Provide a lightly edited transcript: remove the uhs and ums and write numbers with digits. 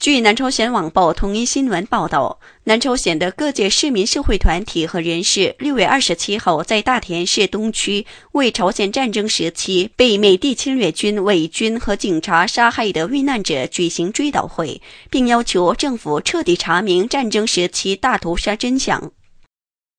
据南朝鲜网报统一新闻报道，南朝鲜的各界市民社会团体和人士6月27号在大田市东区为朝鲜战争时期被美帝侵略军伪军和警察杀害的遇难者举行追悼会，并要求政府彻底查明战争时期大屠杀真相。